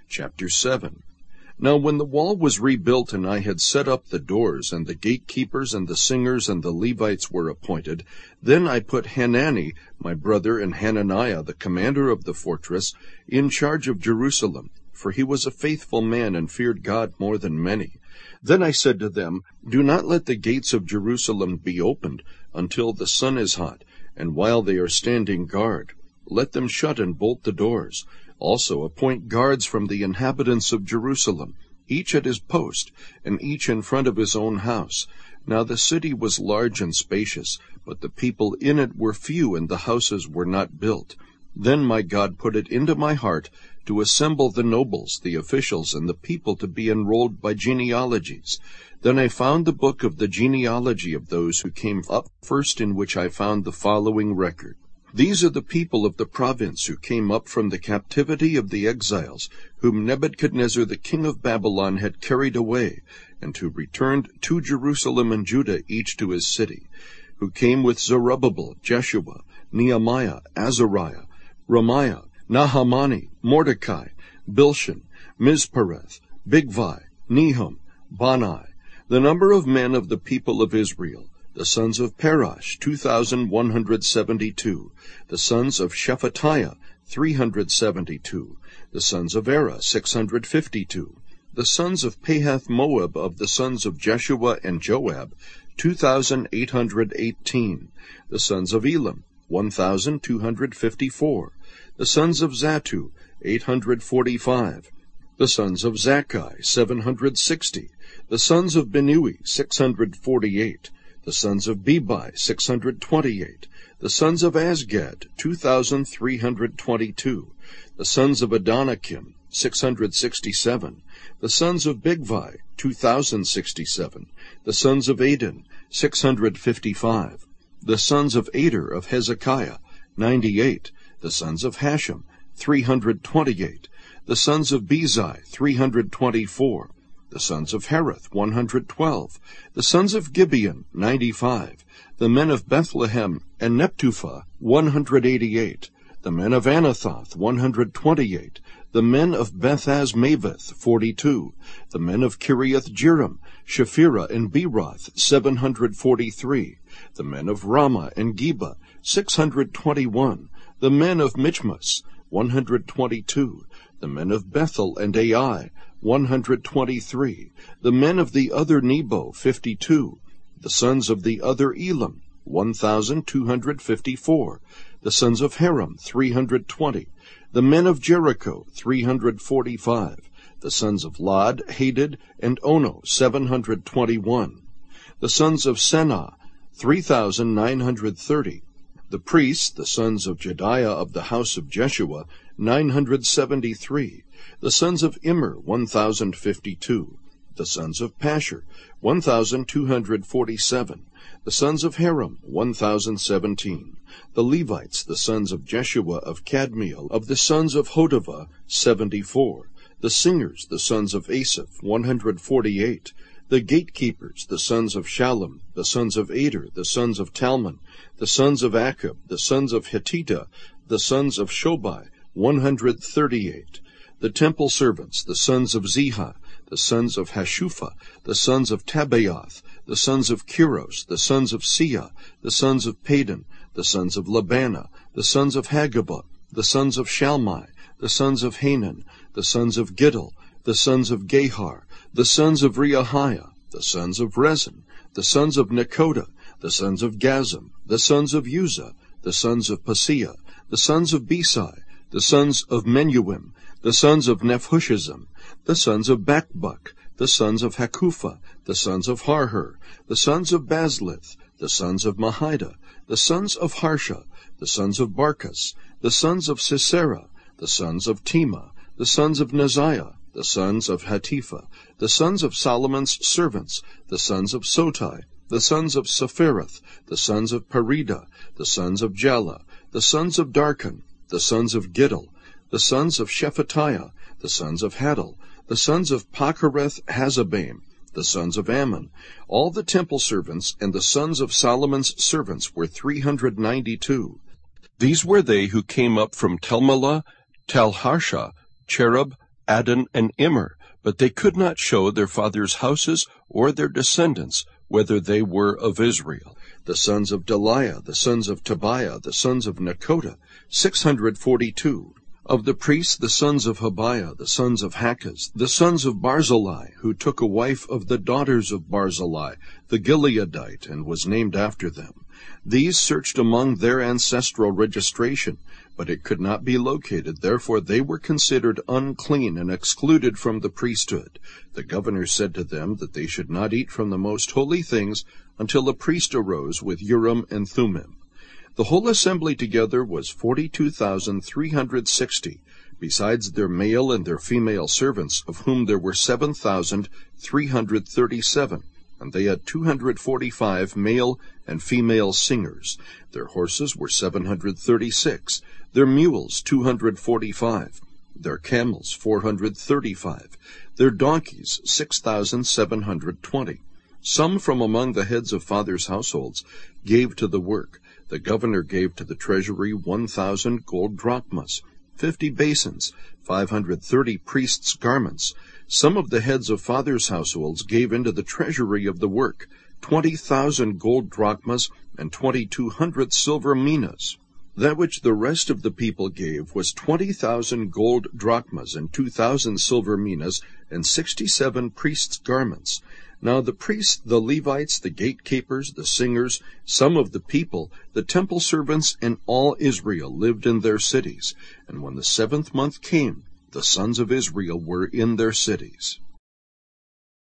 Chapter 7. Now when the wall was rebuilt, and I had set up the doors, and the gatekeepers, and the singers, and the Levites were appointed, then I put Hanani, my brother, and Hananiah, the commander of the fortress, in charge of Jerusalem, for he was a faithful man, and feared God more than many. Then I said to them, Do not let the gates of Jerusalem be opened until the sun is hot, and while they are standing guard. Let them shut and bolt the doors. Also appoint guards from the inhabitants of Jerusalem, each at his post, and each in front of his own house. Now the city was large and spacious, but the people in it were few, and the houses were not built. Then my God put it into my heart to assemble the nobles, the officials, and the people to be enrolled by genealogies. Then I found the book of the genealogy of those who came up first, in which I found the following record. These are the people of the province who came up from the captivity of the exiles, whom Nebuchadnezzar the king of Babylon had carried away, and who returned to Jerusalem and Judah, each to his city, who came with Zerubbabel, Jeshua, Nehemiah, Azariah, Ramiah, Nahamani, Mordecai, Bilshan, Mizpareth, Bigvai, Nehum, Bani. The number of men of the people of Israel, the sons of Parash, 2,172. The sons of Shephatiah, 372. The sons of Era, 652. The sons of Pahath-Moab of the sons of Jeshua and Joab, 2,818. The sons of Elam, 1,254. The sons of Zattu, 845. The sons of Zakkai, 760. The sons of Binnui, 648. The sons of Bebai, 628. The sons of Azgad, 2,322. The sons of Adonikim, 667. The sons of Bigvai, 2,067. The sons of Adin, 655. The sons of Ader of Hezekiah, 98. The sons of Hashem, 328. The sons of Bezai, 324. The sons of Hareth, 112. The sons of Gibeon, 95. The men of Bethlehem and Neptuphah, 188. The men of Anathoth, 128. The men of Beth-Azmaveth, 42. The men of Kiriath-Jearim, Shephirah, and Beeroth, 743. The men of Ramah and Geba, 621. The men of Michmas, 122. The men of Bethel and Ai, 123. The men of the other Nebo, 52. The sons of the other Elam, 1,254. The sons of Haram, 320. The men of Jericho, 345. The sons of Lod, Hadid, and Ono, 721. The sons of Senah, 3,930. The priests, the sons of Jediah of the house of Jeshua, 973. The sons of Immer, 1,052. The sons of Pashur, 1,247. The sons of Haram, 1,017. The Levites, the sons of Jeshua of Kadmiel, of the sons of Hodavah, 74. The singers, the sons of Asaph, 148. The gatekeepers, the sons of Shallum, the sons of Ader, the sons of Talmon, the sons of Akub, the sons of Hatita, the sons of Shobai, 138. The temple servants, the sons of Ziha, the sons of Hashupha, the sons of Tabaoth, the sons of Kiros, the sons of Sia, the sons of Padon, the sons of Labana, the sons of Hagabah, the sons of Shalmai, the sons of Hanan, the sons of Giddel, the sons of Gehar, the sons of Reahiah, the sons of Rezin, the sons of Nekoda, the sons of Gazam, the sons of Uzzah, the sons of Paseah, the sons of Besai, the sons of Menuim, the sons of Nephushism, the sons of Bakbuk, the sons of Hakupha, the sons of Harher, the sons of Bazlith, the sons of Mahida, the sons of Harsha, the sons of Barkas, the sons of Sisera, the sons of Tema, the sons of Neziah, the sons of Hatipha, the sons of Solomon's servants, the sons of Sotai, the sons of Sephareth, the sons of Perida, the sons of Jala, the sons of Darkon, the sons of Giddel, the sons of Shephatiah, the sons of Hadel, the sons of Pachereth-Hazabaim, the sons of Ammon. All the temple servants and the sons of Solomon's servants were 392. These were they who came up from Telmelah, Talharsha, Cherub, Adon and Immer, but they could not show their fathers' houses or their descendants, whether they were of Israel. The sons of Deliah, the sons of Tobiah, the sons of Nekoda, 642. Of the priests, the sons of Habiah, the sons of Hakaz, the sons of Barzillai, who took a wife of the daughters of Barzillai, the Gileadite, and was named after them. These searched among their ancestral registration, but it could not be located. Therefore they were considered unclean and excluded from the priesthood. The governor said to them that they should not eat from the most holy things until a priest arose with Urim and Thummim. The whole assembly together was 42,360, besides their male and their female servants, of whom there were 7,337, and they had 245 male and female singers. Their horses were 736, their mules 245, their camels 435, their donkeys 6,720. Some from among the heads of fathers' households gave to the work. The governor gave to the treasury 1,000 gold drachmas, 50 basins, 530 priests' garments. Some of the heads of fathers' households gave into the treasury of the work 20,000 gold drachmas and 2,200 silver minas. That which the rest of the people gave was 20,000 gold drachmas and 2,000 silver minas and 67 priests' garments. Now the priests, the Levites, the gatekeepers, the singers, some of the people, the temple servants, and all Israel lived in their cities. And when the 7th month came, the sons of Israel were in their cities.